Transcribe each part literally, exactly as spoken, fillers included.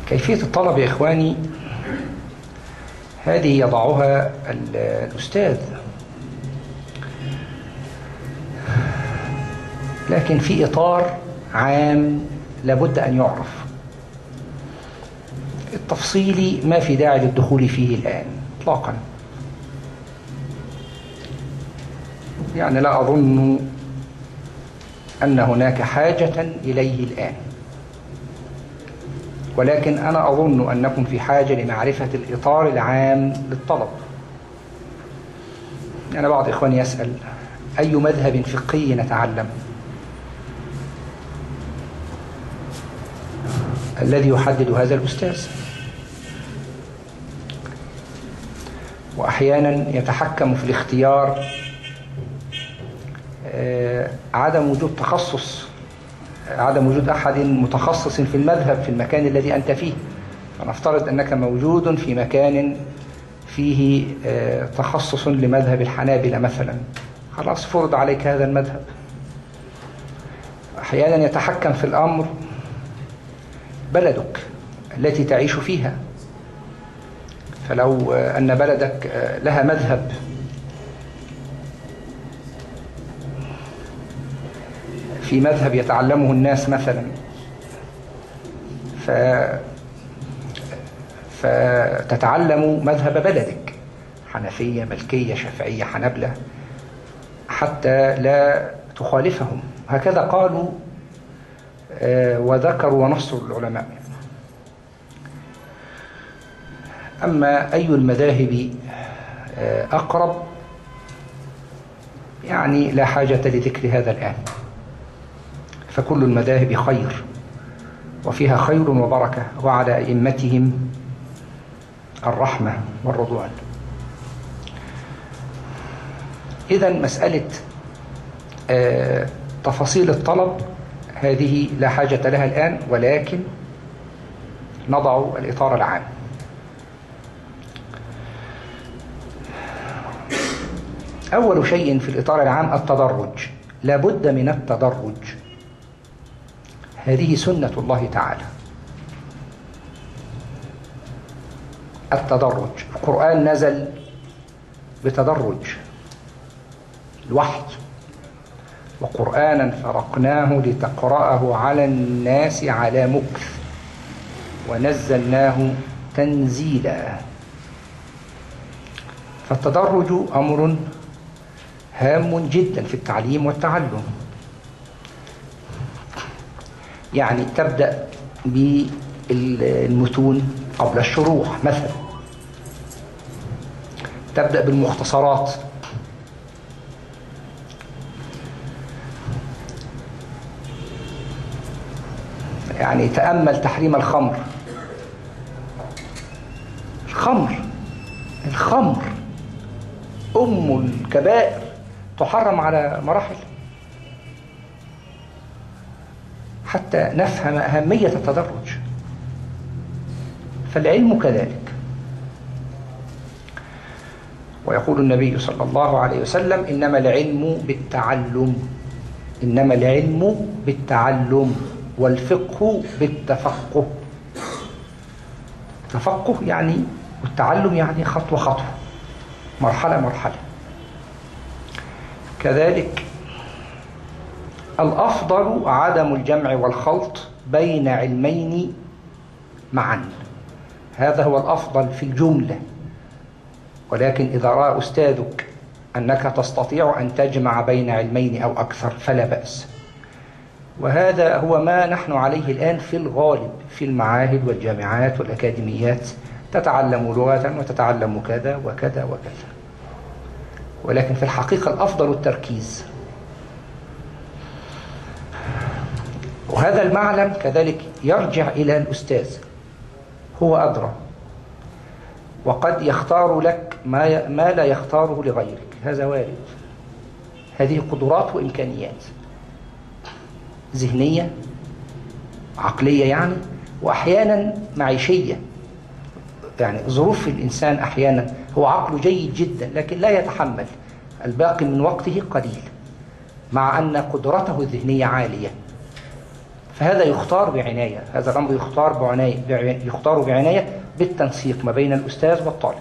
كيفية الطلب يا إخواني هذه يضعها الأستاذ، لكن في إطار عام لابد أن يعرف. التفصيلي ما في داعي للدخول فيه الآن إطلاقا، يعني لا أظن أن هناك حاجة إليه الآن، ولكن أنا أظن أنكم في حاجة لمعرفة الإطار العام للطلب. يعني بعض إخواني يسأل: أي مذهب فقهي نتعلم؟ الذي يحدد هذا الأستاذ، وأحيانا يتحكم في الاختيار عدم وجود تخصص، عدم وجود أحد متخصص في المذهب في المكان الذي أنت فيه. فنفترض أنك موجود في مكان فيه تخصص لمذهب الحنابلة مثلا، خلاص فرض عليك هذا المذهب. أحيانا يتحكم في الأمر بلدك التي تعيش فيها، فلو أن بلدك لها مذهب في مذهب يتعلمه الناس مثلا، ف... فتتعلم مذهب بلدك، حنفية مالكية شافعية حنبلة، حتى لا تخالفهم. هكذا قالوا وذكروا ونصروا العلماء. أما أي المذاهب أقرب يعني لا حاجة لذكر هذا الآن، فكل المذاهب خير وفيها خير وبركة، وعلى أئمتهم الرحمة والرضوان. إذن مسألة تفاصيل الطلب هذه لا حاجة لها الآن، ولكن نضع الإطار العام. أول شيء في الإطار العام التدرج، لا بد من التدرج، هذه سنة الله تعالى. التدرج، القرآن نزل بتدرج، الوحي، وقرآنا فرقناه لتقرأه على الناس على مكث ونزلناه تنزيلا. فالتدرج أمر هام جدا في التعليم والتعلم. يعني تبدأ بالمتون قبل الشروح مثلا، تبدأ بالمختصرات، يعني تأمل تحريم الخمر. الخمر الخمر أم الكبائر، تحرم على مراحل، حتى نفهم أهمية التدرج. فالعلم كذلك. ويقول النبي صلى الله عليه وسلم: إنما العلم بالتعلم، إنما العلم بالتعلم والفقه بالتفقه. تفقه يعني، والتعلم يعني خطوة خطوة، مرحلة مرحلة. كذلك الأفضل عدم الجمع والخلط بين علمين معا، هذا هو الأفضل في الجملة. ولكن إذا رأى أستاذك أنك تستطيع أن تجمع بين علمين أو أكثر فلا بأس. وهذا هو ما نحن عليه الآن في الغالب في المعاهد والجامعات والأكاديميات، تتعلم لغة وتتعلم كذا وكذا وكذا، ولكن في الحقيقة الأفضل التركيز. وهذا المعلم كذلك يرجع إلى الأستاذ، هو أدرى، وقد يختار لك ما ما لا يختاره لغيرك، هذا وارد. هذه قدرات وإمكانيات ذهنية عقلية يعني، وأحيانا معيشية. يعني ظروف الإنسان أحيانا هو عقله جيد جدا لكن لا يتحمل، الباقي من وقته قليل، مع أن قدرته الذهنية عالية. فهذا يختار بعناية، هذا الأمر يختار بعناية، يختار بعناية بالتنسيق ما بين الأستاذ والطالب.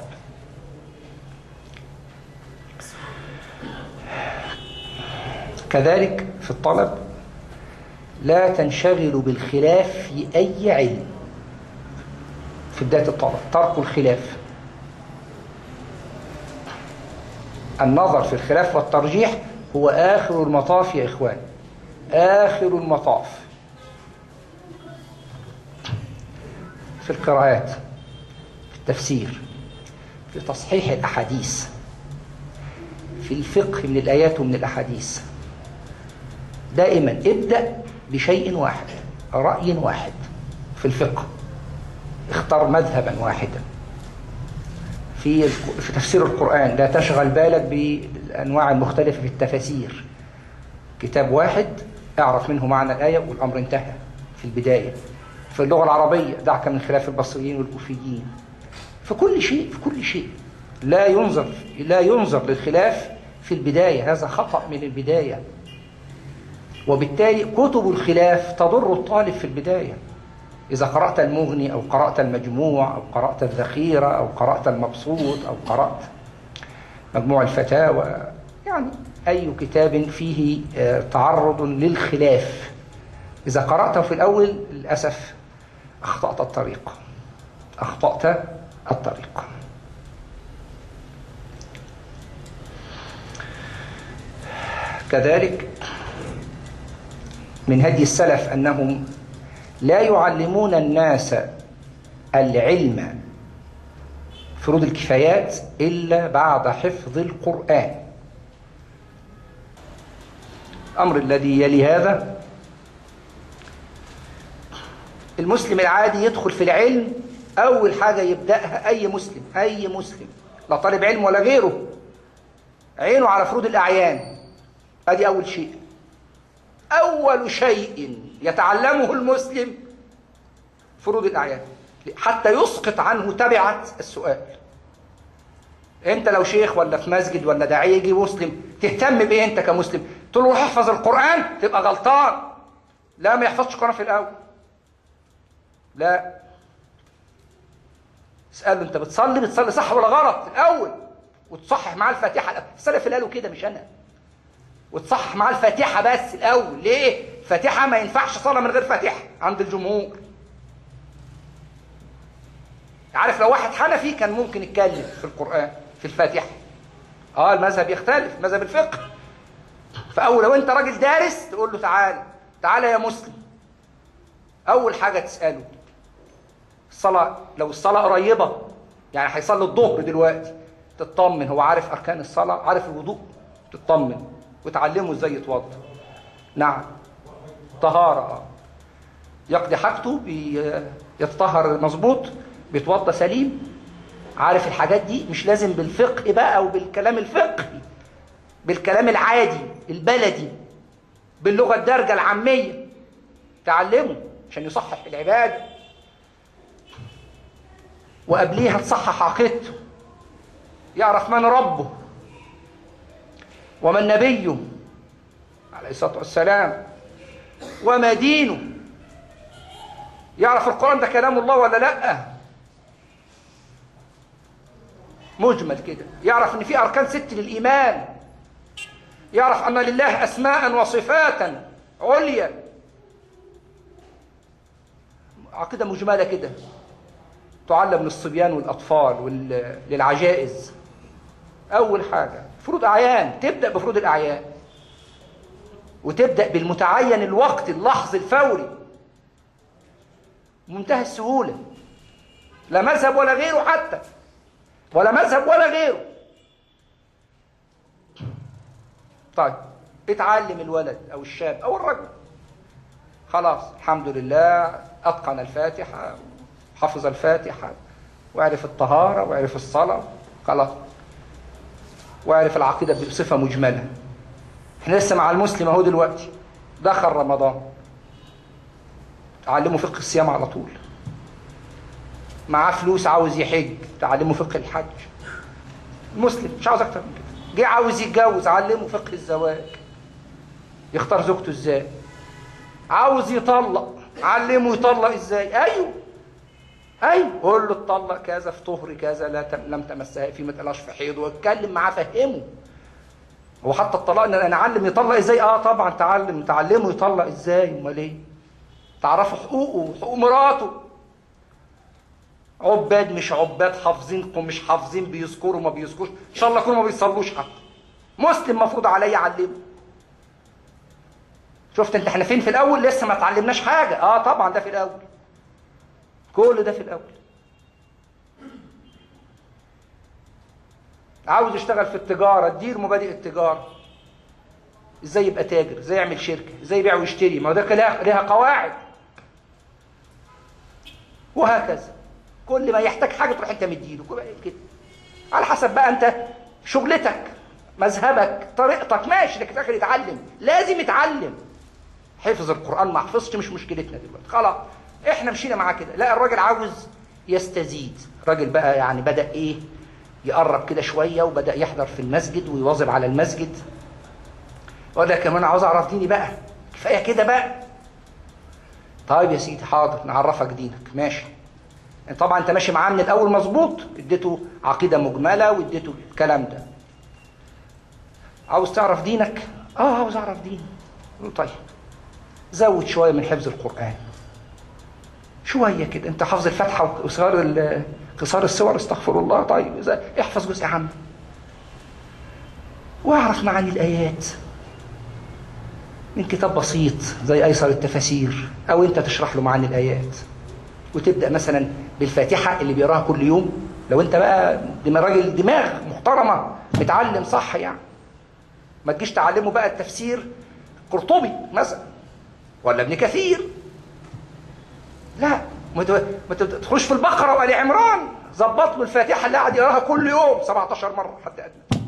كذلك في الطلب لا تنشغلوا بالخلاف في أي علم. في بداية الطلب ترك الخلاف، النظر في الخلاف والترجيح هو آخر المطاف يا إخوان، آخر المطاف. في القراءات، في التفسير، في تصحيح الأحاديث، في الفقه من الآيات ومن الأحاديث، دائما ابدأ بشيء واحد، رأي واحد. في الفقه اختار مذهبا واحدا. في في تفسير القرآن لا تشغل بالك بالأنواع المختلفة في التفاسير، كتاب واحد اعرف منه معنى الآية والأمر انتهى في البداية. في اللغة العربية دعك من خلاف البصريين والكوفيين. في كل شيء، في كل شيء لا ينظر لا ينظر للخلاف في البداية، هذا خطأ من البداية. وبالتالي كتب الخلاف تضر الطالب في البداية. إذا قرأت المغني أو قرأت المجموع أو قرأت الذخيرة أو قرأت المبسوط أو قرأت مجموع الفتاوى، يعني أي كتاب فيه تعرض للخلاف، إذا قرأته في الأول للأسف أخطأت الطريق، أخطأت الطريق. كذلك من هدي السلف أنهم لا يعلمون الناس العلم فروض الكفايات إلا بعد حفظ القرآن. الأمر الذي يلي هذا، المسلم العادي يدخل في العلم أول حاجة يبدأها أي مسلم، أي مسلم لا طالب علم ولا غيره، عينه على فروض الأعيان. هذه أول شيء، أول شيء يتعلمه المسلم فروض الأعيان، حتى يسقط عنه تبعة السؤال. أنت لو شيخ ولا في مسجد ولا داعية يجي مسلم، تهتم بإيه أنت كمسلم؟ تقول له روح احفظ القرآن، تبقى غلطان. لا، ما يحفظش القرآن في الأول، لا، اسأله أنت بتصلي بتصلي صح ولا غلط الأول، وتصحح معاه الفاتحة الأول. السلف قالوا كده مش أنا، وتصحح معاه الفاتحة بس الأول. ليه؟ فاتحة ما ينفعش صلاة من غير فاتحة عند الجمهور. عارف لو واحد حنفي كان ممكن يتكلم في القرآن في الفاتحة. اه المذهب يختلف، مذهب الفقه. فأول لو أنت راجل دارس تقول له تعالى تعالى يا مسلم، أول حاجة تسأله الصلاة. لو الصلاة قريبة، يعني هيصلي الظهر دلوقتي، تطمن هو عارف أركان الصلاة، عارف الوضوء، تطمن وتعلمه ازاي يتوضا. نعم، طهارة، يقضي حاجته، يتطهر مظبوط، بيتوضا سليم، عارف الحاجات دي. مش لازم بالفقه بقى او بالكلام الفقهي، بالكلام العادي البلدي، باللغة الدارجة العامية، تعلمه عشان يصحح العبادة. وقبليها تصحح عقيدته، يعرف من ربه ومن نبيه عليه الصلاة والسلام وما دينه، يعرف القرآن ده كلام الله ولا لأ، مجمل كده. يعرف ان في أركان ست للإيمان، يعرف أن لله أسماء وصفاتا عليا. عقيدة مجملة كده تعلم للصبيان والأطفال وللعجائز. أول حاجة فروض أعيان، تبدأ بفروض الأعيان، وتبدأ بالمتعين الوقت اللحظي الفوري، منتهى السهولة، لا مذهب ولا غيره حتى، ولا مذهب ولا غيره. طيب اتعلم الولد أو الشاب أو الرجل، خلاص الحمد لله أتقن الفاتحة، حفظ الفاتحة، وعرف الطهارة وعرف الصلاة، خلاص، وعرف العقيدة بصفة مجملة. احنا لسه مع المسلم اهو دلوقتي، دخل رمضان، تعلمه فقه الصيام على طول. معاه فلوس عاوز يحج، تعلمه فقه الحج. المسلم مش عاوز اكتر من كده. جه عاوز يتجوز، علمه فقه الزواج، يختار زوجته ازاي. عاوز يطلق، علمه يطلق ازاي. ايوه ايوه، قول له اتطلق كذا في طهر كذا، لا تم لم تمسها في ما تقلاش في حيض، واتكلم معاه فهمه. هو حتى الطلاق انا اعلم يطلق ازاي؟ اه طبعا تعلم، تعلمه يطلق ازاي، امال ايه؟ تعرفوا حقوقه، حقوق مراته. عباد مش عباد، حافظين مش حافظين، بيذكروا ما بيذكروش، ان شاء الله يكونوا ما بيصلوش حتى، مسلم مفروض عليا اعلمه. شفت انت احنا فين في الاول؟ لسه ما اتعلمناش حاجه. اه طبعا ده في الاول، كل ده في الاول. عاوز يشتغل في التجاره، اديله مبادئ التجاره، ازاي يبقى تاجر، ازاي يعمل شركه، ازاي يبيع ويشتري، ما هو ده لها قواعد. وهكذا كل ما يحتاج حاجه تروح انت مديله كده، على حسب بقى انت شغلتك، مذهبك، طريقتك، ماشي. لكن في الاخر يتعلم، لازم يتعلم. حفظ القران ما حفظش مش مشكلتنا دلوقتي، خلاص احنا مشينا معاه كده. لا الراجل عاوز يستزيد، الراجل بقى يعني بدا ايه، يقرب كده شويه، وبدا يحضر في المسجد ويواظب على المسجد. وده كمان عاوز اعرف ديني بقى، كفايه كده بقى. طيب يا سيدي حاضر، نعرفك دينك، ماشي. طبعا انت ماشي معاه من الاول مظبوط، اديته عقيده مجمله واديته الكلام ده. عاوز تعرف دينك؟ اه عاوز اعرف ديني. طيب زود شويه من حفظ القران، شويه كده. انت حافظ الفاتحه وقصار قصار السور، استغفر الله. طيب احفظ جزء عام، واعرف معاني الايات من كتاب بسيط زي ايسر التفاسير، او انت تشرح له معاني الايات. وتبدا مثلا بالفاتحه اللي بيقراها كل يوم، لو انت بقى راجل دماغ محترمه متعلم صح يعني. ما تجيش تعلمه بقى التفسير قرطبي مثلا ولا ابن كثير، لا. ما تدخلش في البقره وآل عمران، ظبط له الفاتحه اللي قاعد يقراها كل يوم سبعتاشر مره حتى ادنى.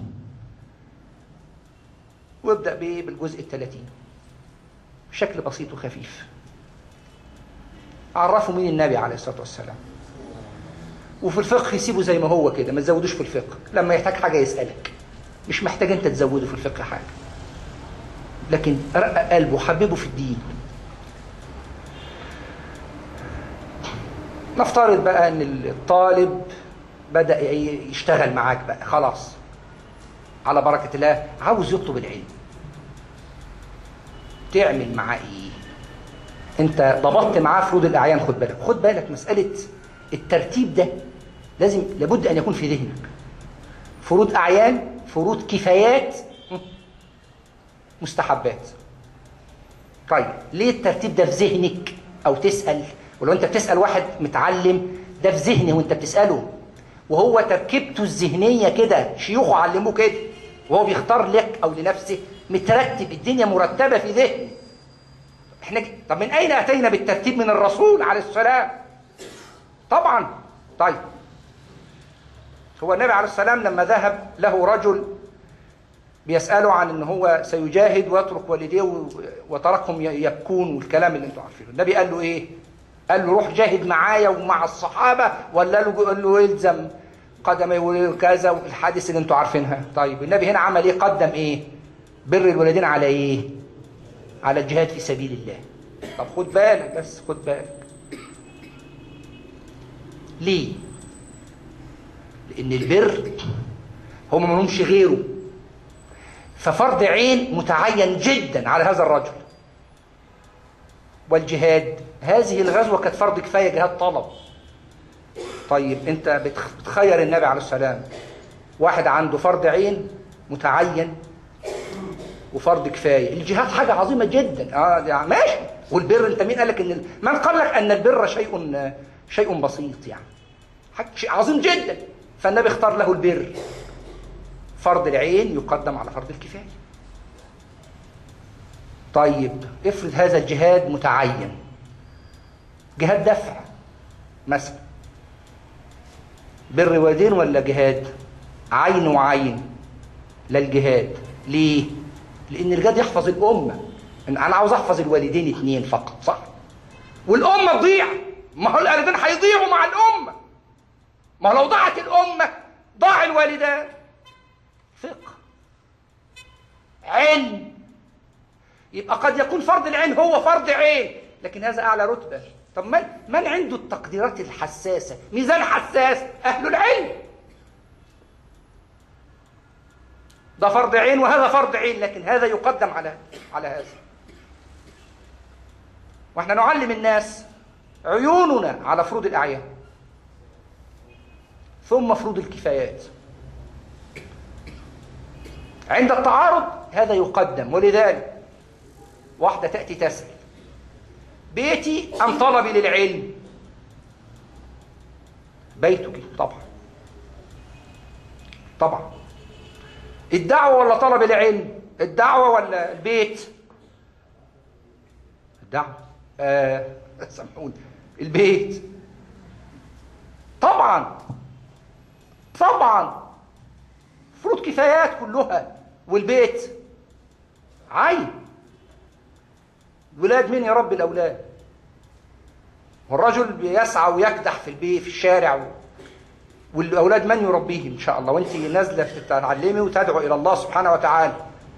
وابدا بايه؟ بالجزء الثلاثين بشكل بسيط وخفيف. عرفوا مين النبي عليه الصلاه والسلام. وفي الفقه يسيبه زي ما هو كده، ما تزودوش في الفقه. لما يحتاج حاجه يسالك، مش محتاج انت تزوده في الفقه حاجه، لكن رقق قلبه، حببه في الدين. نفترض بقى ان الطالب بدأ يشتغل معاك بقى، خلاص على بركة الله، عاوز يطلب العلم. تعمل معاه ايه؟ انت ضبطت معاه فروض الاعيان. خد بالك، خد بالك مسألة الترتيب ده لازم لابد ان يكون في ذهنك. فروض اعيان، فروض كفايات، مستحبات. طيب ليه الترتيب ده في ذهنك؟ او تسأل، ولو انت بتسأل واحد متعلم ده في ذهنه وانت بتسأله، وهو تركيبته الذهنية كده، شيوخه علموه كده، وهو بيختار لك او لنفسه مترتب، الدنيا مرتبة في ذهنه. احنا طب من اين اتينا بالترتيب؟ من الرسول عليه السلام طبعا. طيب هو النبي عليه السلام لما ذهب له رجل بيسأله عن ان هو سيجاهد ويترك والديه وتركهم يبكون والكلام اللي انتوا عارفينه، النبي قال له ايه؟ قال له روح جاهد معايا ومع الصحابة، ولا له قال له يلزم قدمي وكذا والحادث اللي انتوا عارفينها. طيب النبي هنا عمل ايه؟ قدم ايه؟ بر الوالدين على ايه؟ على الجهاد في سبيل الله. طب خد بالك بس، خد بالك ليه؟ لان البر هم ما لهمش غيره، ففرض عين متعين جدا على هذا الرجل. والجهاد، هذه الغزوة كانت فرض كفاية، جهاد طلب. طيب انت بتخير النبي عليه السلام، واحد عنده فرض عين متعين وفرض كفاية. الجهاد حاجة عظيمة جدا، اه يعني ماشي. والبر انت مين قال لك ان من قال لك ان البر شيء شيء بسيط؟ يعني حاجة شيء عظيم جدا. فالنبي اختار له البر، فرض العين يقدم على فرض الكفاية. طيب افرض هذا الجهاد متعين، جهاد دفع مثلا، بر والدين ولا جهاد عين وعين؟ لا الجهاد. ليه؟ لان الجهاد يحفظ الامه. انا عاوز احفظ الوالدين اثنين فقط، صح؟ والامه تضيع. ما هو الوالدين هيضيعوا مع الامه، ما هو لو ضاعت الامه ضاع الوالدان. فقه، علم. يبقى قد يكون فرض العين هو فرض عين لكن هذا أعلى رتبة. طب من, من عنده التقديرات الحساسة، ميزان حساس؟ أهل العلم. ده فرض عين وهذا فرض عين، لكن هذا يقدم على على هذا. واحنا نعلم الناس عيوننا على فروض الأعيان، ثم فروض الكفايات. عند التعارض هذا يقدم. ولذلك واحدة تأتي تسأل: بيتي أم طلبي للعلم؟ بيتك طبعا طبعا. الدعوة ولا طلب العلم؟ الدعوة ولا البيت؟ الدعوة. آه سامحوني، البيت طبعا طبعا. فروض كفايات كلها، والبيت عين. الولاد مين يربي الأولاد؟ والرجل بيسعى ويكدح في البيت في الشارع، والأولاد من يربيهم إن شاء الله؟ وانت نازلة تتعلمي وتدعو إلى الله سبحانه وتعالى.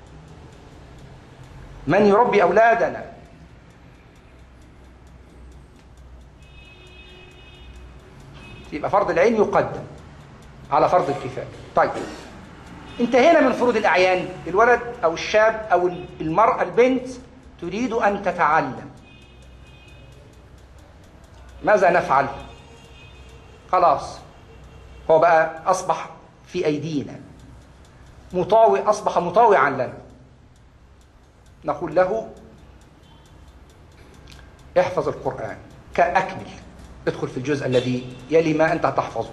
من يربي أولادنا؟ يبقى فرض العين يقدم على فرض الكفاية. طيب، انتهينا من فروض الأعيان. الولد أو الشاب أو المرأة البنت تريد أن تتعلم، ماذا نفعل؟ خلاص، هو بقى أصبح في أيدينا، مطاوع، أصبح مطاوعا لنا. نقول له: احفظ القرآن كأكمل، ادخل في الجزء الذي يلي ما أنت تحفظه،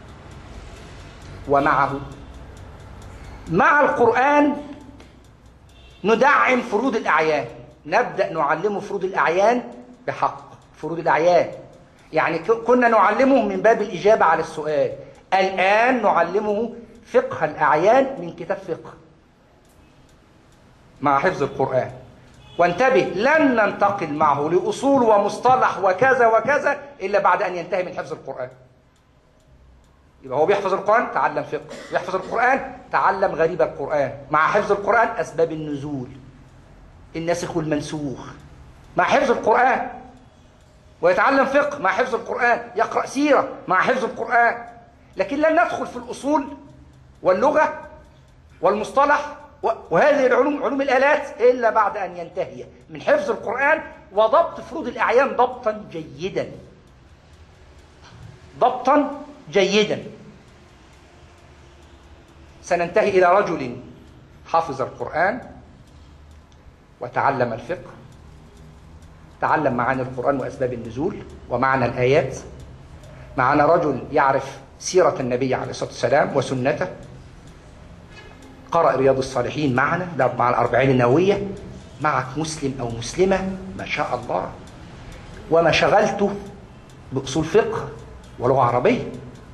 ومعه مع القرآن ندعم فروض الأعيان. نبدأ نعلمه فروض الأعيان بحق. فروض الأعيان يعني كنا نعلمه من باب الإجابة على السؤال، الآن نعلمه فقه الأعيان من كتاب فقه مع حفظ القرآن. وانتبه، لن ننتقل معه لأصول ومصطلح وكذا وكذا إلا بعد أن ينتهي من حفظ القرآن. يبقى هو بيحفظ القرآن، تعلم فقه. يحفظ القرآن، تعلم غريب القرآن. مع حفظ القرآن أسباب النزول، الناسخ والمنسوخ، مع حفظ القرآن. ويتعلم فقه مع حفظ القرآن، يقرأ سيرة مع حفظ القرآن. لكن لن ندخل في الأصول واللغة والمصطلح وهذه العلوم، علوم الآلات، إلا بعد أن ينتهي من حفظ القرآن وضبط فروض الأعيان ضبطا جيدا ضبطا جيدا. سننتهي إلى رجل حفظ القرآن وتعلم الفقه، تعلم معاني القرآن وأسباب النزول ومعنى الآيات. معنا رجل يعرف سيرة النبي عليه الصلاة والسلام وسنته، قرأ رياض الصالحين معنا مع الأربعين النووية. معك مسلم أو مسلمة ما شاء الله، وما شغلته بأصول فقه ولغة عربية.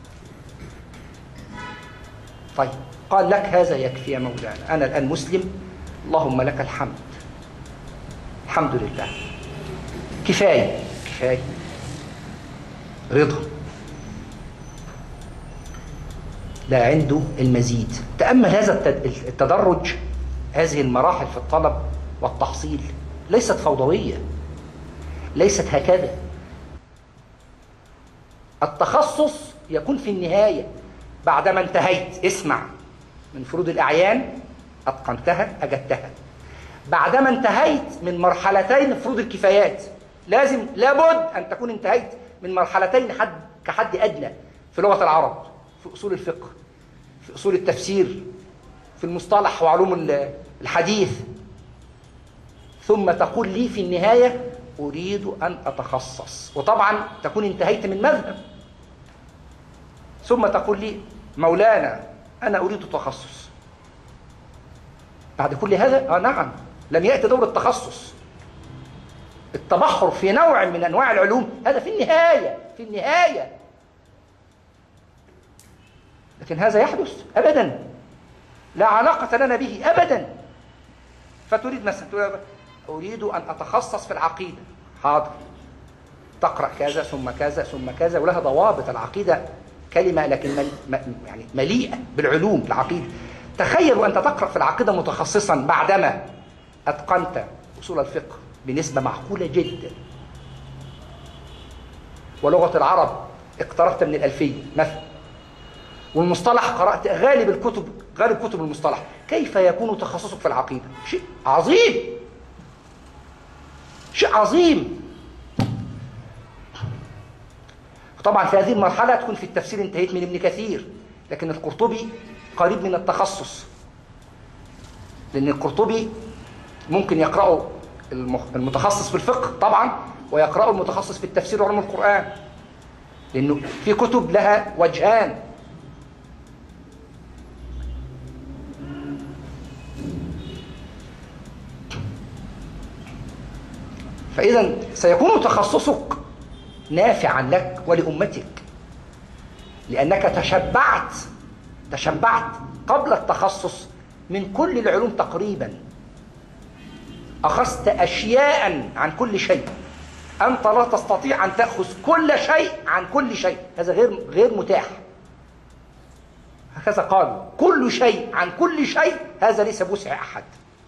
طيب، قال لك هذا يكفي يا مولانا، أنا الآن مسلم، اللهم لك الحمد، الحمد لله، كفاية كفاية، رضا. لا عنده المزيد. تأمل هذا التدرج، هذه المراحل في الطلب والتحصيل ليست فوضوية، ليست هكذا. التخصص يكون في النهاية بعدما انتهيت. اسمع، من فروض الأعيان أتقنتها أجدتها. بعدما انتهيت من مرحلتين فروض الكفايات، لازم لابد أن تكون انتهيت من مرحلتين حد كحد أدنى في لغة العرب، في أصول الفقه، في أصول التفسير، في المصطلح وعلوم الحديث. ثم تقول لي في النهاية أريد أن أتخصص، وطبعا تكون انتهيت من مذهب. ثم تقول لي مولانا أنا أريد التخصص. بعد كل هذا آه نعم، لم يأتي دور التخصص. التبحر في نوع من أنواع العلوم هذا في النهاية، في النهاية. لكن هذا يحدث أبدا، لا علاقة لنا به أبدا. فتريد مثلا أريد أن أتخصص في العقيدة، حاضر، تقرأ كذا ثم كذا ثم كذا، ولها ضوابط. العقيدة كلمة لكن مل... يعني مليئة بالعلوم. العقيدة، تخيل أنت تقرأ في العقيدة متخصصا بعدما أتقنت أصول الفقه بنسبة معقولة جدا، ولغة العرب اقتربت من الألفية مثلا، والمصطلح قرأت غالب الكتب غالب كتب المصطلح، كيف يكون تخصصك في العقيدة؟ شيء عظيم، شيء عظيم. طبعا في هذه المرحلة تكون في التفسير انتهيت من ابن كثير، لكن القرطبي قريب من التخصص، لأن القرطبي ممكن يقرأه المتخصص في الفقه طبعا، ويقرأه المتخصص في التفسير وعلوم القرآن، لأنه في كتب لها وجهان. فإذا سيكون تخصصك نافعا لك ولأمتك، لأنك تشبعت تشبعت قبل التخصص من كل العلوم تقريبا، أخذت أشياء عن كل شيء. أنت لا تستطيع أن تأخذ كل شيء عن كل شيء، هذا غير غير متاح. هكذا قالوا، كل شيء عن كل شيء هذا ليس بوسع أحد،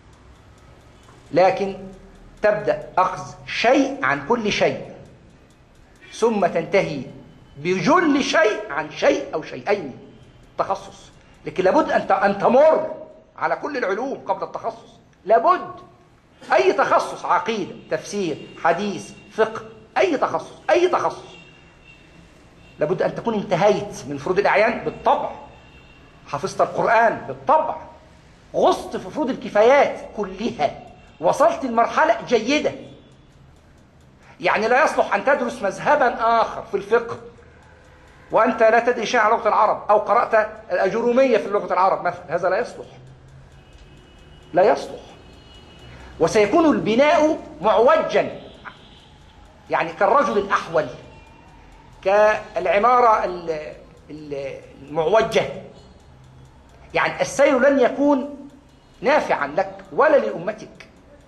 لكن تبدأ أخذ شيء عن كل شيء، ثم تنتهي بجل شيء عن شيء أو شيئين تخصص. لكن لابد أن تمر على كل العلوم قبل التخصص، لابد. أي تخصص، عقيدة، تفسير، حديث، فقه، أي تخصص أي تخصص لابد أن تكون انتهيت من فروض الأعيان بالطبع، حفظت القرآن بالطبع، غصت في فروض الكفايات كلها، وصلت لمرحلة جيدة. يعني لا يصلح أن تدرس مذهبا آخر في الفقه وأنت لا تدري شيئا عن لغة العرب، أو قرأت الأجرومية في لغة العرب مثلا، هذا لا يصلح، لا يصلح. وسيكون البناء معوجا، يعني كالرجل الأحول، كالعمارة المعوجة، يعني السير لن يكون نافعا لك ولا لأمتك.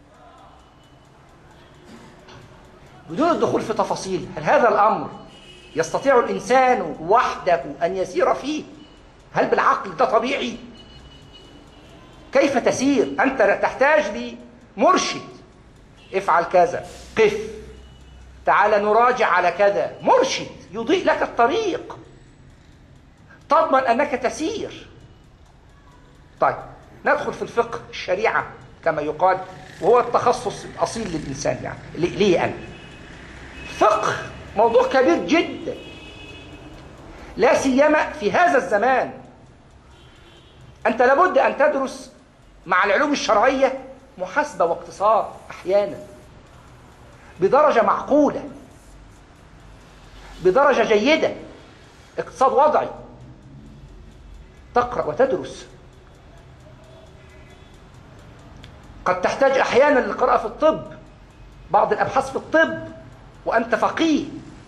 بدون الدخول في تفاصيل، هل هذا الأمر يستطيع الإنسان وحده أن يسير فيه؟ هل بالعقل ده طبيعي؟ كيف تسير؟ أنت تحتاج لمرشد، افعل كذا، قف، تعال نراجع على كذا، مرشد يضيء لك الطريق، تضمن أنك تسير. طيب ندخل في الفقه، الشريعة كما يقال، وهو التخصص الأصيل للإنسان. يعني ليه أنا؟ فقه موضوع كبير جدا، لا سيما في هذا الزمان. أنت لابد أن تدرس مع العلوم الشرعية محاسبة واقتصاد أحيانا بدرجة معقولة، بدرجة جيدة، اقتصاد وضعي، تقرأ وتدرس. قد تحتاج أحيانا للقراءة في الطب، بعض الأبحاث في الطب، وأنت فقيه.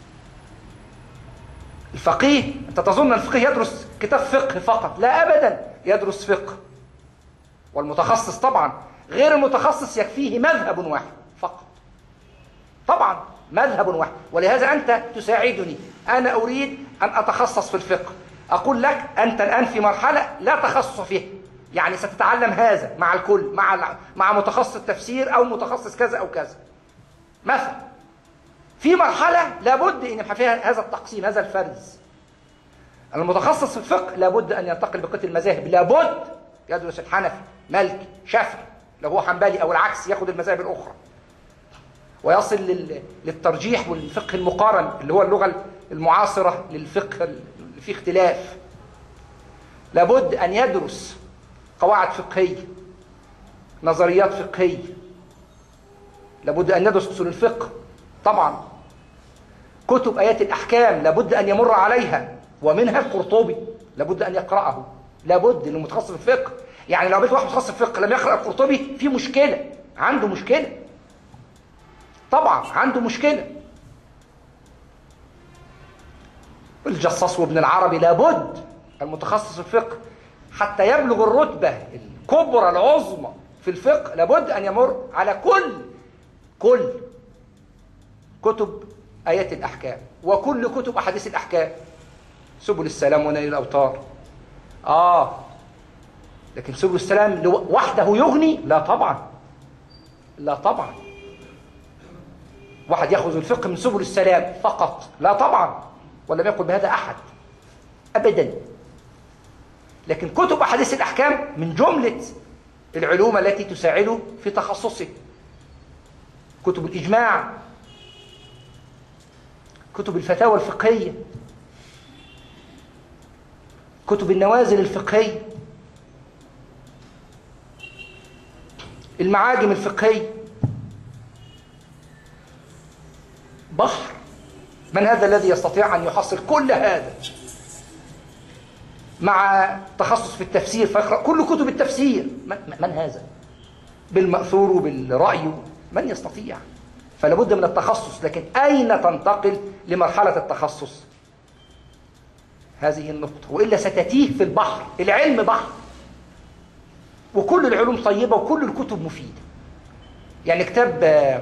الفقيه، أنت تظن الفقيه يدرس كتاب فقه فقط، لا أبدا، يدرس فقه. والمتخصص طبعا غير المتخصص يكفيه مذهب واحد فقط، طبعا مذهب واحد. ولهذا أنت تساعدني، أنا أريد أن أتخصص في الفقه، أقول لك أنت الآن في مرحلة لا تخصص فيها، يعني ستتعلم هذا مع الكل، مع مع متخصص تفسير أو متخصص كذا أو كذا مثلا. في مرحلة لابد أن يبقى فيها هذا التقسيم، هذا الفرز. المتخصص في الفقه لابد أن ينتقل بقية المذاهب، لابد يدرس الحنفي، مالكي، شافعي، لو هو حنبلي أو العكس ياخد المذاهب الأخرى، ويصل للترجيح والفقه المقارن اللي هو اللغة المعاصرة للفقه اللي فيه اختلاف. لابد أن يدرس قواعد فقهية، نظريات فقهية، لابد أن يدرس أصول الفقه طبعا، كتب آيات الأحكام لابد أن يمر عليها، ومنها القرطبي لابد أن يقرأه، لابد للمتخصص في الفقه. يعني لو بيت واحد متخصص في الفقه لم يقرأ القرطبي في مشكلة، عنده مشكلة طبعا، عنده مشكلة. الجصاص وابن العربي لابد، المتخصص في الفقه حتى يبلغ الرتبة الكبرى العظمى في الفقه لابد أن يمر على كل كل كتب آيات الأحكام، وكل كتب أحاديث الأحكام، سبل السلام ونيل الأوطار. آه لكن سبل السلام وحده يغني؟ لا طبعا، لا طبعا. واحد يأخذ الفقه من سبل السلام فقط، لا طبعا، ولم يقل بهذا أحد أبدا. لكن كتب أحاديث الأحكام من جملة العلوم التي تساعده في تخصصه. كتب الإجماع، كتب الفتاوى الفقهية، كتب النوازل الفقهية، المعاجم الفقهية، بحر. من هذا الذي يستطيع أن يحصل كل هذا مع تخصص في التفسير فيقرأ كل كتب التفسير؟ من, من هذا؟ بالمأثور وبالرأي، من يستطيع؟ فلا بد من التخصص. لكن أين تنتقل لمرحلة التخصص؟ هذه النقطة، وإلا ستتيه في البحر. العلم بحر، وكل العلوم طيبة وكل الكتب مفيدة. يعني كتاب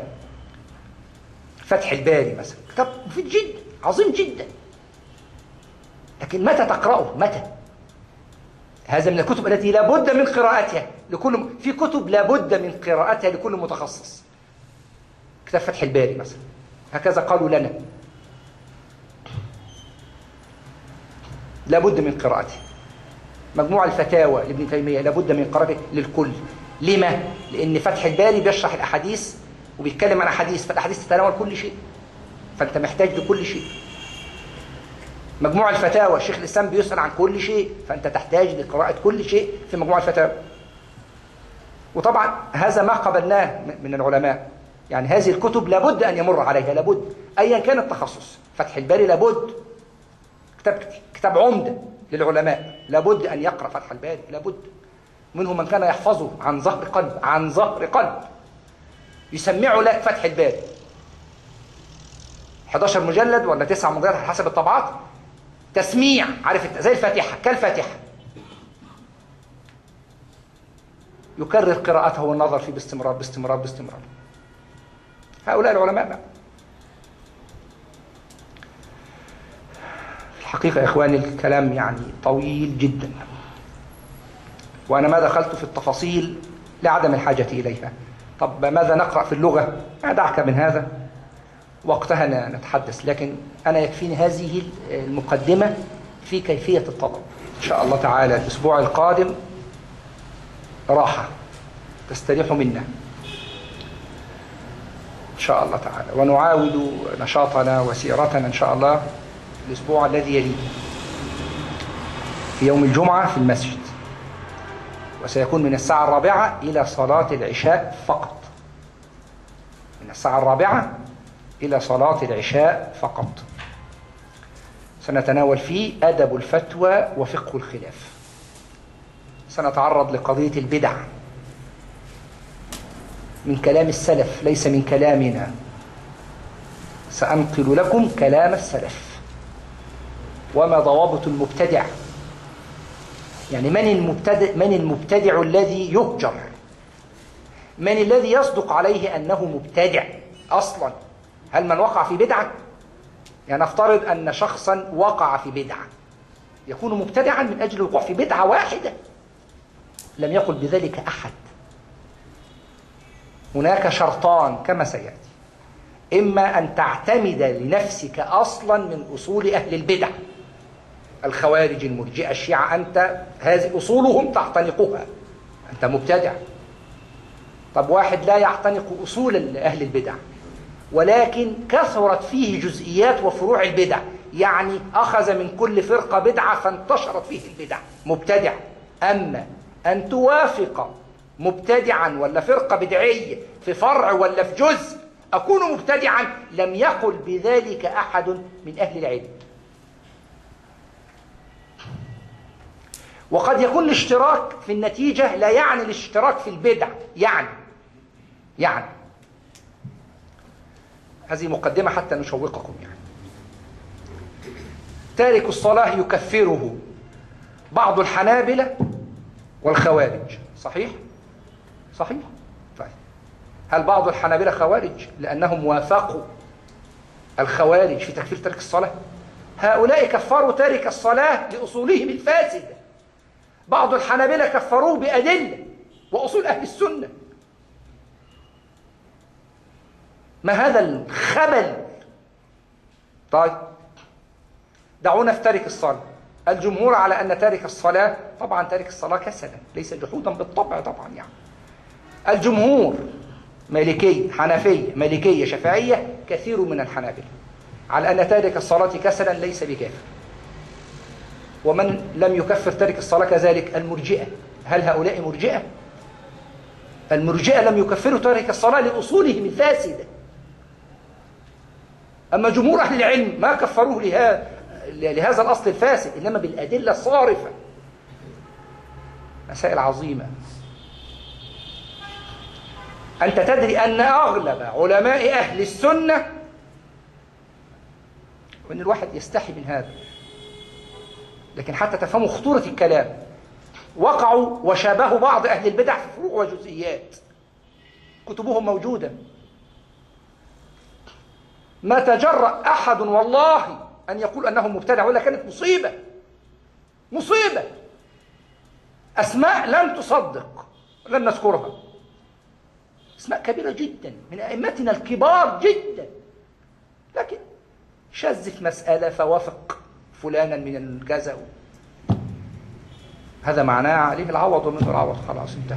فتح الباري مثلا كتاب مفيد جدا، عظيم جدا، لكن متى تقرأه؟ متى؟ هذا من الكتب التي لا بد من قراءتها لكل، في كتب لا بد من قراءتها لكل متخصص. كتاب فتح الباري مثلا هكذا قالوا لنا، لا بد من قراءته. مجموع الفتاوى لابن تيمية لا بد من قراءته للكل. لما؟ لأن فتح الباري بيشرح الأحاديث وبيتكلم عن أحاديث، فالأحاديث تتناول كل شيء، فأنت محتاج لكل شيء. مجموع الفتاوى الشيخ الإسلام بيسأل عن كل شيء، فأنت تحتاج لقراءة كل شيء في مجموع الفتاوى. وطبعا هذا ما قبلناه من العلماء، يعني هذه الكتب لابد أن يمر عليها، لابد أيا كان التخصص. فتح الباري لابد، كتاب كتاب عمدة للعلماء، لابد أن يقرأ فتح الباري، لابد. منهم من كان يحفظه عن ظهر قلب، عن ظهر قلب، يسمع لك فتح الباري إحدى عشر مجلد ولا تسع مجلدات على حسب الطبعات، تسميع، عارف زي الفاتحة، كالفاتحة، يكرر قراءته والنظر فيه باستمرار باستمرار باستمرار. هؤلاء العلماء بقى. الحقيقة يا إخواني الكلام يعني طويل جدا، وأنا ما دخلت في التفاصيل لعدم الحاجة إليها. طب ماذا نقرأ في اللغة؟ دعك من هذا، وقتها نتحدث. لكن أنا يكفيني هذه المقدمة في كيفية الطلب. إن شاء الله تعالى الأسبوع القادم راحة تستريح منا إن شاء الله تعالى، ونعاود نشاطنا وسيرتنا إن شاء الله الأسبوع الذي يليه في يوم الجمعة في المسجد، وسيكون من الساعة الرابعة إلى صلاة العشاء فقط. من الساعة الرابعة إلى صلاة العشاء فقط. سنتناول فيه أدب الفتوى وفقه الخلاف. سنتعرض لقضية البدع من كلام السلف ليس من كلامنا. سأنقل لكم كلام السلف وما ضوابط المبتدع. يعني من المبتدع, من المبتدع الذي يهجر؟ من الذي يصدق عليه أنه مبتدع أصلا؟ هل من وقع في بدعة؟ يعني نفترض أن شخصا وقع في بدعة، يكون مبتدعا من أجل الوقوع في بدعة واحدة؟ لم يقل بذلك أحد. هناك شرطان كما سيأتي: إما أن تعتمد لنفسك أصلا من أصول أهل البدع، الخوارج، المرجئة، الشيعة، أنت هذه أصولهم تعتنقها، أنت مبتدع. طب واحد لا يعتنق أصول أهل البدع ولكن كثرت فيه جزئيات وفروع البدع، يعني أخذ من كل فرقة بدعة فانتشرت فيه البدع، مبتدع. أما أن توافق مبتدعا ولا فرقة بدعية في فرع ولا في جزء أكون مبتدعا، لم يقل بذلك أحد من أهل العلم. وقد يكون الاشتراك في النتيجة لا يعني الاشتراك في البدع، يعني يعني هذه مقدمة حتى نشوقكم. يعني تارك الصلاة يكفره بعض الحنابلة والخوارج، صحيح؟ صحيح. طيب هل بعض الحنابلة خوارج لأنهم وافقوا الخوارج في تكفير تارك الصلاة؟ هؤلاء كفروا تارك الصلاة لأصولهم الفاسدة. بعض الحنابلة كفروه بأدلة وأصول أهل السنة. ما هذا الخبل؟ طيب دعونا في تارك الصلاة. الجمهور على أن تارك الصلاة، طبعا تارك الصلاة كسلا ليس جحودا بالطبع طبعا، يعني الجمهور مالكية حنفية مالكية شافعية كثير من الحنابلة على أن تارك الصلاة كسلا ليس بكافر. ومن لم يكفر تارك الصلاة كذلك المرجئة. هل هؤلاء مرجئة؟ المرجئة لم يكفروا تارك الصلاة لأصولهم الفاسدة. أما جمهور أهل العلم ما كفروه لها لهذا الأصل الفاسد، إنما بالأدلة الصارفة. مسائل عظيمة. أنت تدري أن أغلب علماء أهل السنة، وأن الواحد يستحي من هذا، لكن حتى تفهموا خطورة الكلام، وقعوا وشابهوا بعض أهل البدع في فروع وجزئيات، كتبهم موجودة. ما تجرأ أحد والله أن يقول أنه مبتدع، ولا كانت مصيبة مصيبة. أسماء لن تصدق، لن نذكرها، أسماء كبيرة جدا من أئمتنا الكبار جدا، لكن شذ في مسألة فوافق فلانا من الكذا، هذا معناه عليه العوض ومن العوض، خلاص انتهى.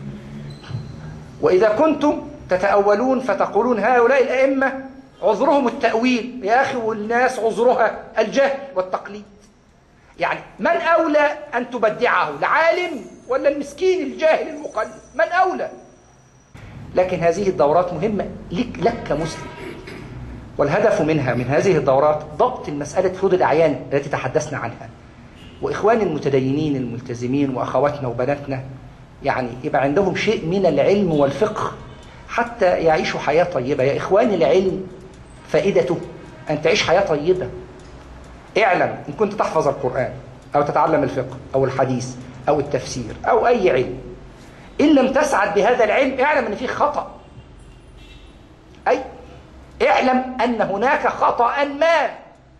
وإذا كنتم تتأولون فتقولون هؤلاء الأئمة عذرهم التأويل، يا أخي والناس عذرها الجهل والتقليد. يعني من أولى أن تبدعه، العالم ولا المسكين الجاهل المقلد؟ من أولى؟ لكن هذه الدورات مهمة لك, لك كمسلم، والهدف منها من هذه الدورات ضبط المسألة فروض الأعيان التي تحدثنا عنها. وإخواني المتدينين الملتزمين وأخواتنا وبناتنا يعني يبقى عندهم شيء من العلم والفقه حتى يعيشوا حياة طيبة. يا إخواني العلم فائدته أن تعيش حياة طيبة. اعلم إن كنت تحفظ القرآن أو تتعلم الفقه أو الحديث أو التفسير أو أي علم، إن لم تسعد بهذا العلم اعلم أن فيه خطأ. أي اعلم أن هناك خطأ ما.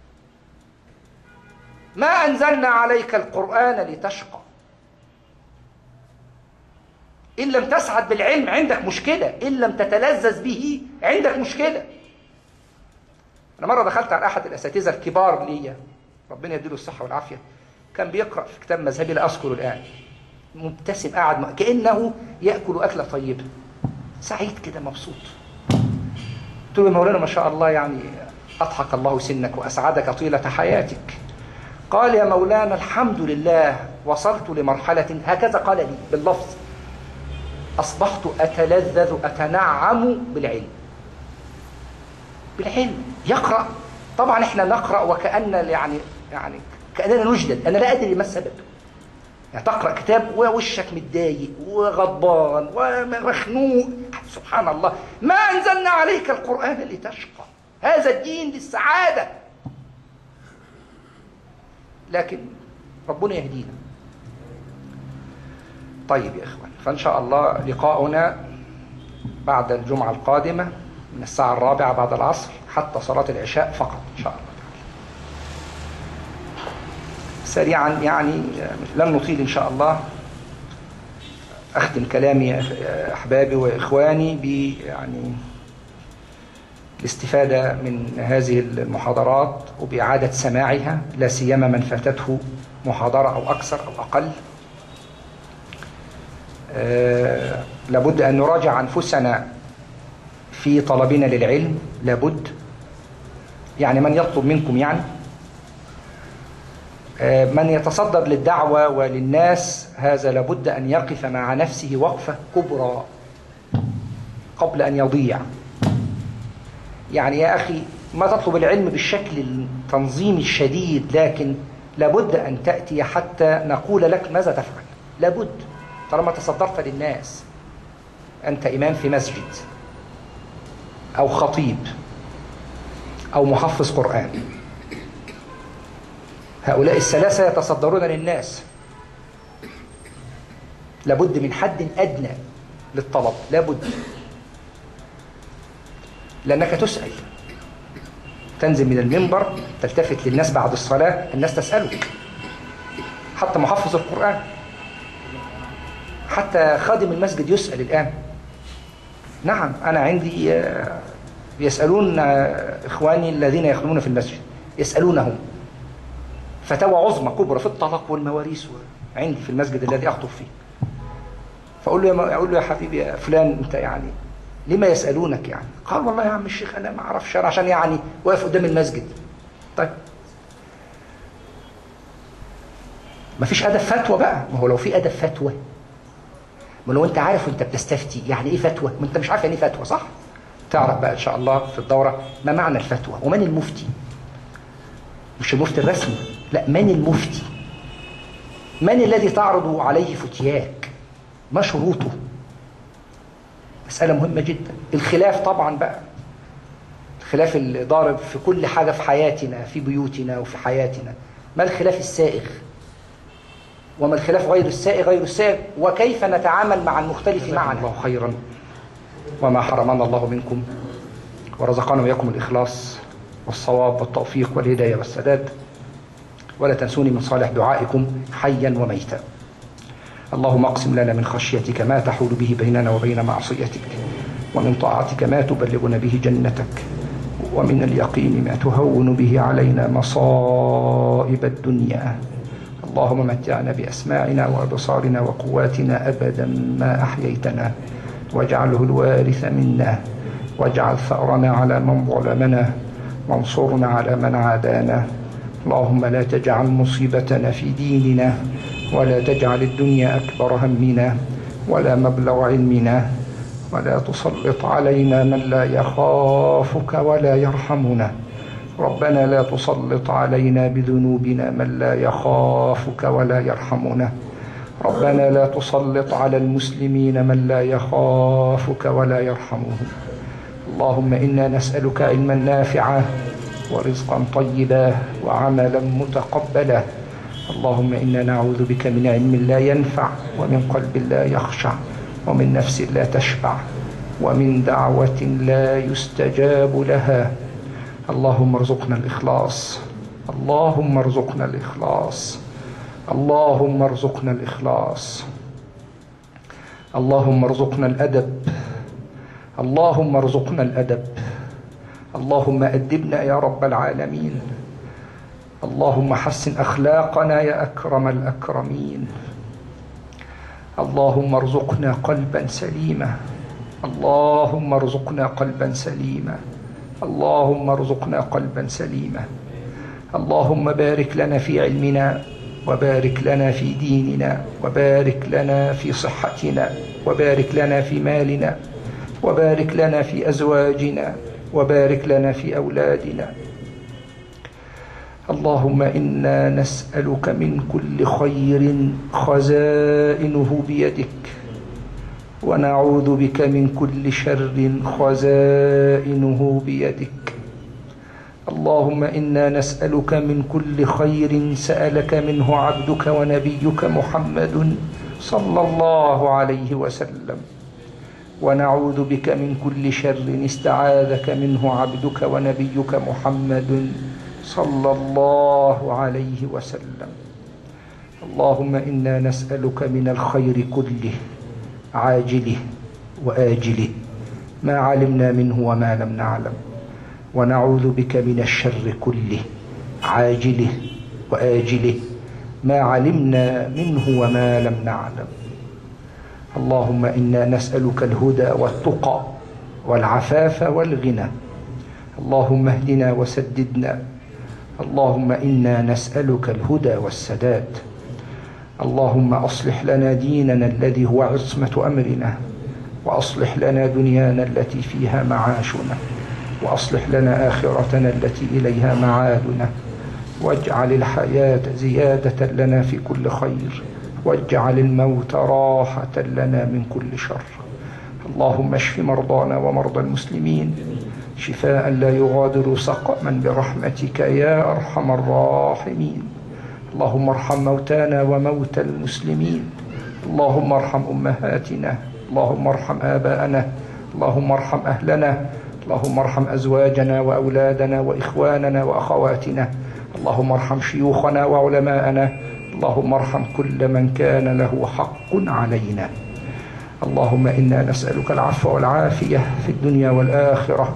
ما أنزلنا عليك القرآن لتشقى. إن لم تسعد بالعلم عندك مشكلة، إن لم تتلذذ به عندك مشكلة. أنا مرة دخلت على أحد الأساتذة الكبار لي، ربنا يديله الصحة والعافية، كان بيقرأ في كتاب مذهبي لا أذكره الآن، مبتسم قاعد كأنه يأكل أكلة طيبة، سعيد كده مبسوط. قلت له يا مولانا ما شاء الله، يعني أضحك الله سنك وأسعدك طيلة حياتك. قال يا مولانا الحمد لله وصلت لمرحلة، هكذا قال لي باللفظ، أصبحت أتلذذ أتنعم بالعلم. بالعلم يقرأ، طبعا احنا نقرأ وكأن يعني يعني كأننا نجلد، أنا لا أدري ما السبب. يعني تقرأ كتاب ووشك متضايق وغضبان ومخنوق، سبحان الله، ما أنزلنا عليك القرآن لتشقى، هذا الدين للسعادة. لكن ربنا يهدينا. طيب يا إخوان، فإن شاء الله لقاؤنا بعد الجمعة القادمة من الساعة الرابعة بعد العصر حتى صلاة العشاء فقط إن شاء الله. سريعا يعني لن نطيل إن شاء الله، أختم كلامي يا أحبابي وإخواني ب يعني الاستفادة من هذه المحاضرات وبإعادة سماعها، لا سيما من فاتته محاضرة أو أكثر أو أقل. أه لابد أن نراجع أنفسنا في طلبنا للعلم، لابد يعني من يطلب منكم يعني أه من يتصدر للدعوة وللناس، هذا لابد أن يقف مع نفسه وقفة كبرى قبل أن يضيع. يعني يا أخي ما تطلب العلم بالشكل التنظيمي الشديد، لكن لابد أن تأتي حتى نقول لك ماذا تفعل. لابد، طالما تصدرت للناس، أنت إمام في مسجد أو خطيب أو محفظ قرآن، هؤلاء الثلاثة يتصدرون للناس، لابد من حد أدنى للطلب، لابد، لأنك تسأل. تنزل من المنبر تلتفت للناس بعد الصلاة، الناس تسألك، حتى محفظ القرآن، حتى خادم المسجد يسأل الآن. نعم، أنا عندي يسألون إخواني الذين يخدمون في المسجد، يسألونهم فتاوى عظمى كبرى في الطلاق والمواريث عندي في المسجد الذي أخطب فيه. فأقول له يا أقول له يا حبيبي يا فلان أنت يعني لما يسألونك يعني؟ قال والله يا عم الشيخ أنا ما أعرفش، أنا عشان يعني واقف قدام المسجد. طيب ما فيش أدب فتوى بقى، ما هو لو في أدب فتوى، ما لو أنت عارف وأنت بتستفتي يعني إيه فتوى، ما أنت مش عارف يعني إيه فتوى صح؟ تعرف بقى إن شاء الله في الدورة ما معنى الفتوى ومن المفتي. مش المفتي الرسمي، لا، من المفتي؟ من الذي تعرض عليه فتياك؟ ما شروطه؟ مسألة مهمة جدا. الخلاف طبعا بقى، الخلاف اللي ضارب في كل حاجة في حياتنا، في بيوتنا وفي حياتنا. ما الخلاف السائغ وما الخلاف غير السائغ غير السائغ، وكيف نتعامل مع المختلف معنا. الله خيرا وما حرمنا الله منكم، ورزقنا وإياكم الإخلاص والصواب والتوفيق والهداية والسداد. ولا تنسوني من صالح دعائكم حيا وميتا. اللهم اقسم لنا من خشيتك ما تحول به بيننا وبين معصيتك، ومن طاعتك ما تبلغنا به جنتك، ومن اليقين ما تهون به علينا مصائب الدنيا. اللهم متعنا بأسماعنا وأبصارنا وقواتنا أبدا ما أحييتنا، واجعله الوارث منا، واجعل ثأرنا على من ظلمنا، وانصرنا على من عادانا. اللهم لا تجعل مصيبتنا في ديننا، ولا تجعل الدنيا أكبر همنا ولا مبلغ علمنا، ولا تسلط علينا من لا يخافك ولا يرحمنا. ربنا لا تسلط علينا بذنوبنا من لا يخافك ولا يرحمنا. ربنا لا تسلط على المسلمين من لا يخافك ولا يرحمهم. اللهم إنا نسألك علما نافعا ورزقا طيبا وعملا متقبلا. اللهم إنا نعوذ بك من علم لا ينفع، ومن قلب لا يخشع، ومن نفس لا تشبع، ومن دعوة لا يستجاب لها. اللهم ارزقنا الإخلاص، اللهم ارزقنا الإخلاص، اللهم ارزقنا الإخلاص، اللهم ارزقنا الأدب، اللهم ارزقنا الأدب. اللهم أدبنا يا رب العالمين. اللهم حسن أخلاقنا يا أكرم الأكرمين. اللهم ارزقنا قلبا سليما، اللهم ارزقنا قلبا سليما، اللهم ارزقنا قلبا سليما. اللهم بارك لنا في علمنا، وبارك لنا في ديننا، وبارك لنا في صحتنا، وبارك لنا في مالنا، وبارك لنا في أزواجنا، وبارك لنا في أولادنا. اللهم إنا نسألك من كل خير خزائنه بيدك، ونعوذ بك من كل شر خزائنه بيدك. اللهم إنا نسألك من كل خير سألك منه عبدك ونبيك محمد صلى الله عليه وسلم، ونعوذ بك من كل شر استعاذك منه عبدك ونبيك محمد صلى الله عليه وسلم. اللهم إنا نسألك من الخير كله عاجله وآجله ما علمنا منه وما لم نعلم، ونعوذ بك من الشر كله عاجله وآجله ما علمنا منه وما لم نعلم. اللهم إنا نسألك الهدى والتقى والعفاف والغنى. اللهم اهدنا وسددنا. اللهم إنا نسألك الهدى والسداد. اللهم أصلح لنا ديننا الذي هو عصمة أمرنا، وأصلح لنا دنيانا التي فيها معاشنا، وأصلح لنا آخرتنا التي إليها معادنا، واجعل الحياة زيادة لنا في كل خير، واجعل الموت راحة لنا من كل شر. اللهم اشف مرضانا ومرضى المسلمين شفاء لا يغادر سقما برحمتك يا أرحم الراحمين. اللهم ارحم موتانا وموتى المسلمين. اللهم ارحم أمهاتنا، اللهم ارحم آباءنا، اللهم ارحم أهلنا، اللهم ارحم أزواجنا وأولادنا وإخواننا وأخواتنا، اللهم ارحم شيوخنا وعلماءنا، اللهم ارحم كل من كان له حق علينا. اللهم إنا نسألك العفو والعافية في الدنيا والآخرة.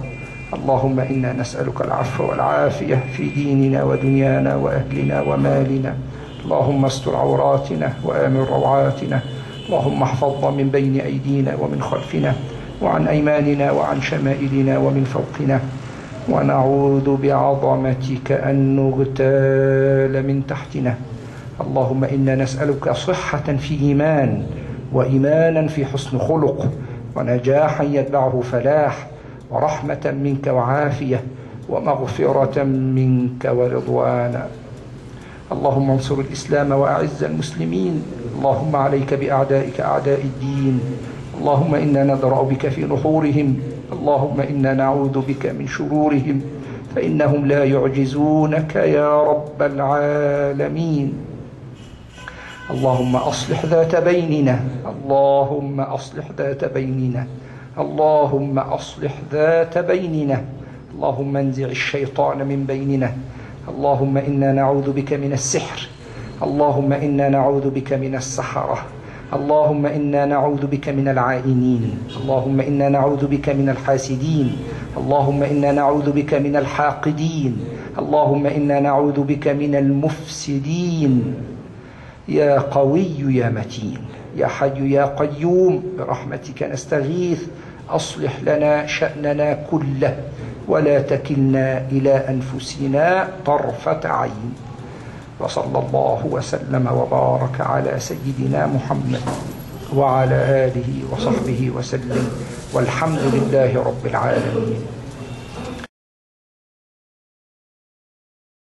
اللهم إنا نسألك العفو والعافية في ديننا ودنيانا وأهلنا ومالنا. اللهم استر عوراتنا وآمن روعاتنا. اللهم احفظنا من بين أيدينا ومن خلفنا وعن أيماننا وعن شمائلنا ومن فوقنا، ونعوذ بعظمتك أن نغتال من تحتنا. اللهم إنا نسألك صحة في إيمان، وإيمانا في حسن خلق، ونجاحا يتبعه فلاح، ورحمة منك وعافية، ومغفرة منك ورضوانا. اللهم انصر الإسلام وأعز المسلمين. اللهم عليك بأعدائك أعداء الدين. اللهم إنا نذرأ بك في نحورهم. اللهم إنا نعوذ بك من شرورهم، فإنهم لا يعجزونك يا رب العالمين. اللهم أصلح ذات بيننا. اللهم أصلح ذات بيننا. اللهم أصلح ذات بيننا. اللهم انزع الشيطان من بيننا. اللهم إنا نعوذ بك من السحر. اللهم إنا نعوذ بك من السحرة. اللهم إنا نعوذ بك من العائنين. اللهم إنا نعوذ بك من الحاسدين. اللهم إنا نعوذ بك من الحاقدين. اللهم إنا نعوذ بك من المفسدين. يا قوي يا متين، يا حي يا قيوم، برحمتك نستغيث. أصلح لنا شأننا كله، ولا تكلنا إلى أنفسنا طرفة عين. وصلى الله وسلم وبارك على سيدنا محمد وعلى آله وصحبه وسلم، والحمد لله رب العالمين.